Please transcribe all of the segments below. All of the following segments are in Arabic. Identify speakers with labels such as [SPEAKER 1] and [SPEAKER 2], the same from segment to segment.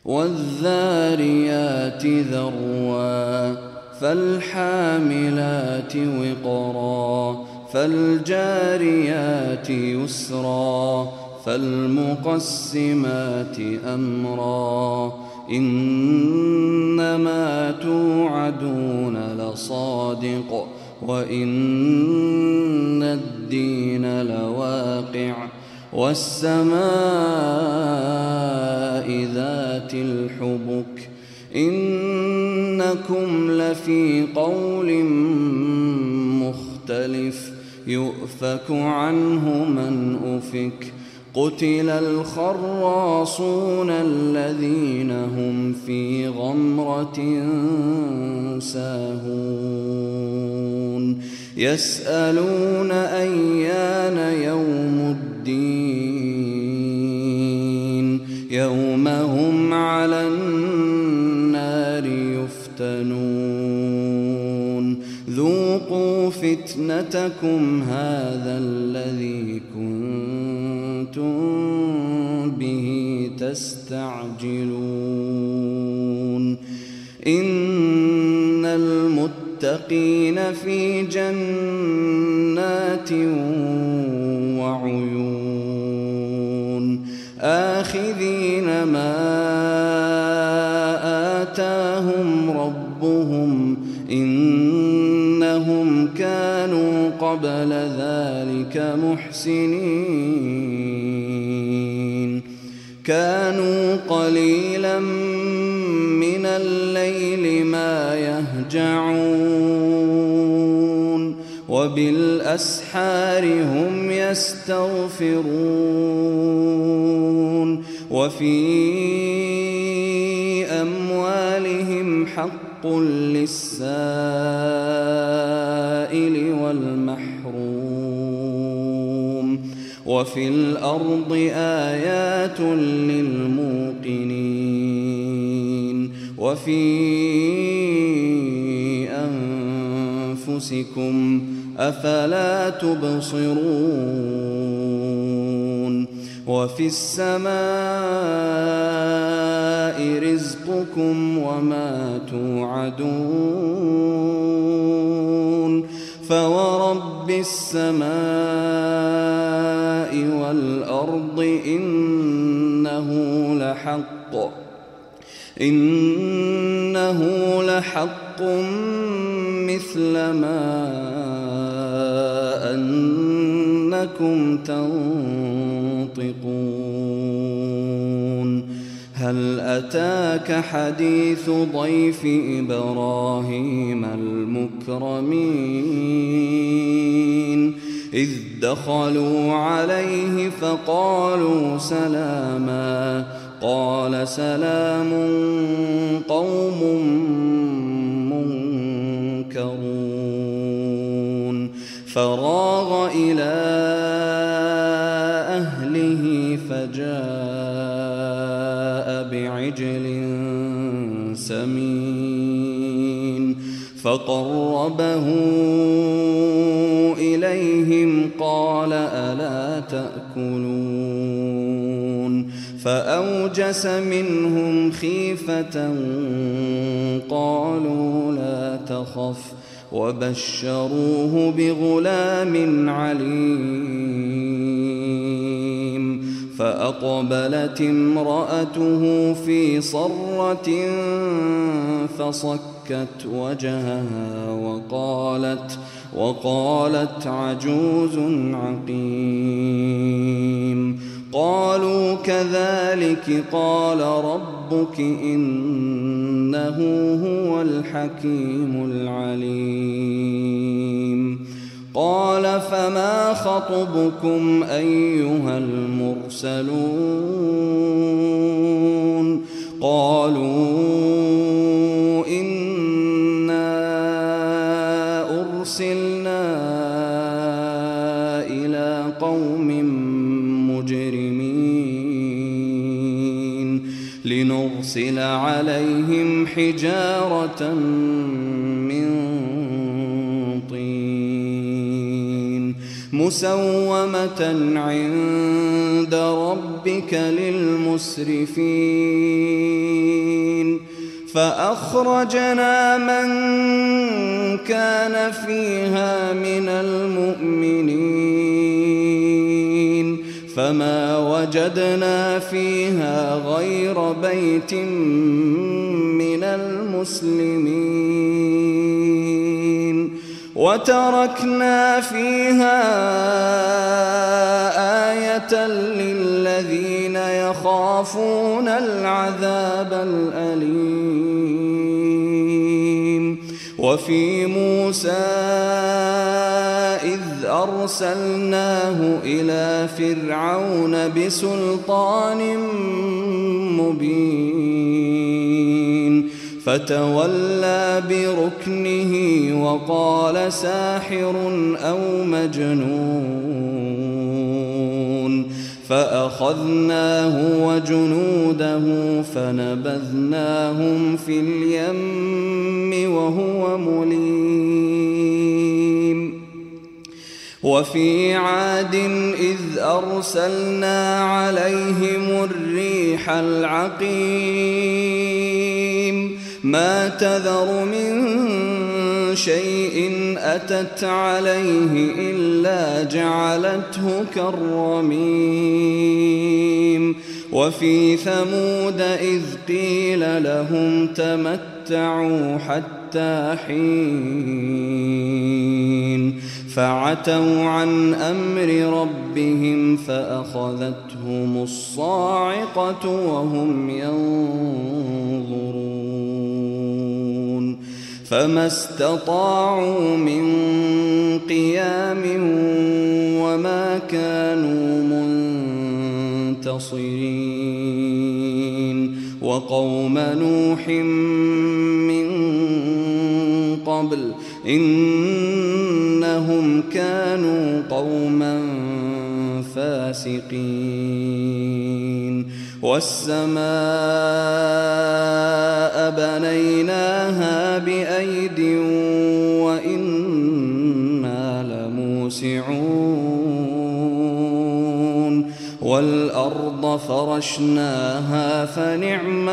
[SPEAKER 1] والذاريات ذروا فالحاملات وقرا فالجاريات يسرا فالمقسمات أمرا إنما توعدون لصادق وإن الدين لواقع والسماء ذات الحبك إنكم لفي قول مختلف يؤفك عنه من أفك قتل الخراصون الذين هم في غمرة ساهون يسألون أيان يوم الدين يوم هم على النار يفتنون ذوقوا فتنتكم هذا الذي كنتم به تستعجلون إن المتقين في جنات وعيون آخذين ما آتاهم ربهم إنهم كانوا قبل ذلك محسنين كانوا قليلا من الليل ما يهجعون وبالأسحار هم يستغفرون وفي أموالهم حق للسائل والمحروم وفي الأرض آيات للموقنين وفي أنفسكم أفلا تبصرون وفي السماء رزقكم وما توعدون فورب السماء والأرض إنه لحق مثل ما أنكم تنطقون هل أتاك حديث ضيف إبراهيم المكرمين إذ دخلوا عليه فقالوا سلاما قال سلام قوم منكرون فراغ إلى أهله فجاء بعجل سمين فقربه إليهم قال ألا تأكلون فأوجس منهم خيفة قالوا لا تخف وبشروه بغلام عليم فأقبلت امرأته في صرة فصكت وجهها وقالت عجوز عقيم قالوا كذلك قال ربك إنه هو الحكيم العليم قال فما خطبكم أيها المرسلون قالوا إنا أرسلنا إلى قوم مجرمين لنرسل عليهم حجارة من طين مسومة عند ربك للمسرفين فأخرجنا من كان فيها من المؤمنين فما وجدنا فيها غير بيت من المسلمين وتركنا فيها آية للذين يخافون العذاب الأليم وفي موسى إذ أرسلناه إلى فرعون بسلطان مبين فتولى بركنه وقال ساحر أو مجنون فأخذناه وجنوده فنبذناهم في اليم وهو مليم وفي عاد إذ أرسلنا عليهم الريح العقيم ما تذر من شيء أتت عليه إلا جعلته كالرميم وفي ثمود إذ قيل لهم تمتعوا حتى حين فعتوا عن أمر ربهم فأخذتهم الصاعقة وهم ينظرون فما استطاعوا من قيام وما كانوا منتصرين وقوم نوح من قبل إنهم كانوا قوما فاسقين والسماء بنيناها بأيد وإنا لموسعون والأرض فرشناها فنعم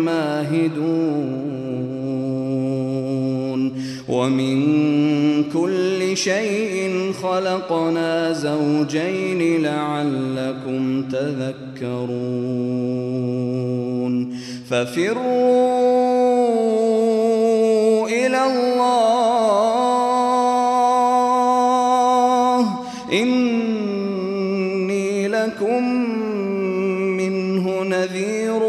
[SPEAKER 1] الماهدون ومن كل شيء خلقنا زوجين لعلكم تذكرون ففروا إلى الله إني لكم منه نذير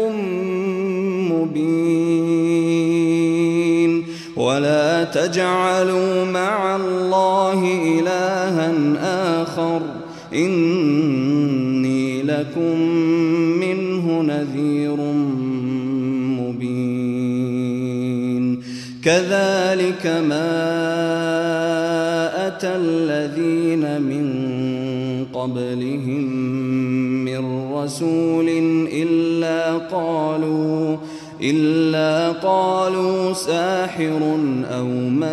[SPEAKER 1] مبين ولا تجعلوا مع الله إلها آخر إني لكم منه نذير مبين كذلك ما أتى الذين من قبلهم من رسول إلا قالوا ساحر أو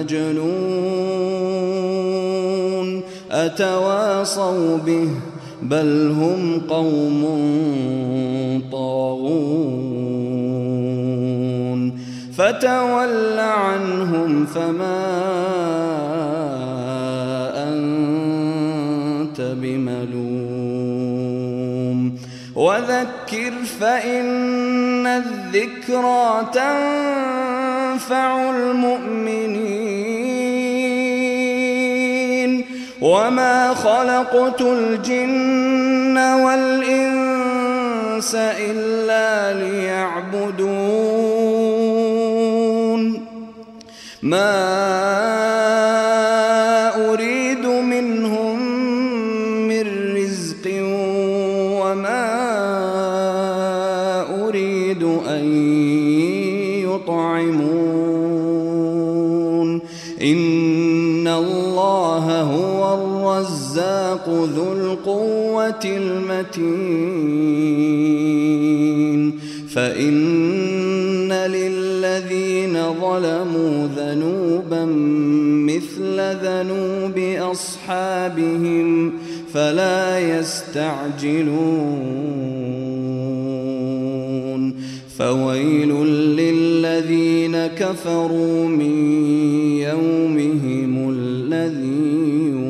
[SPEAKER 1] مجنون أتواصوا به بل هم قوم طاغون فتول عنهم فما أنت بملوم وذكر فإن الذكرى تنفع المؤمنين وما خلقت الجن والإنس إلا ليعبدون ما أريد منهم من رزق وما أريد أن يطعمون إن الله هو الرزاق ذو القوة المتين فإن للذين ظلموا ذنوبا مثل استأذنوا بأصحابهم فلا يستعجلون فويل للذين كفروا من يومهم الذي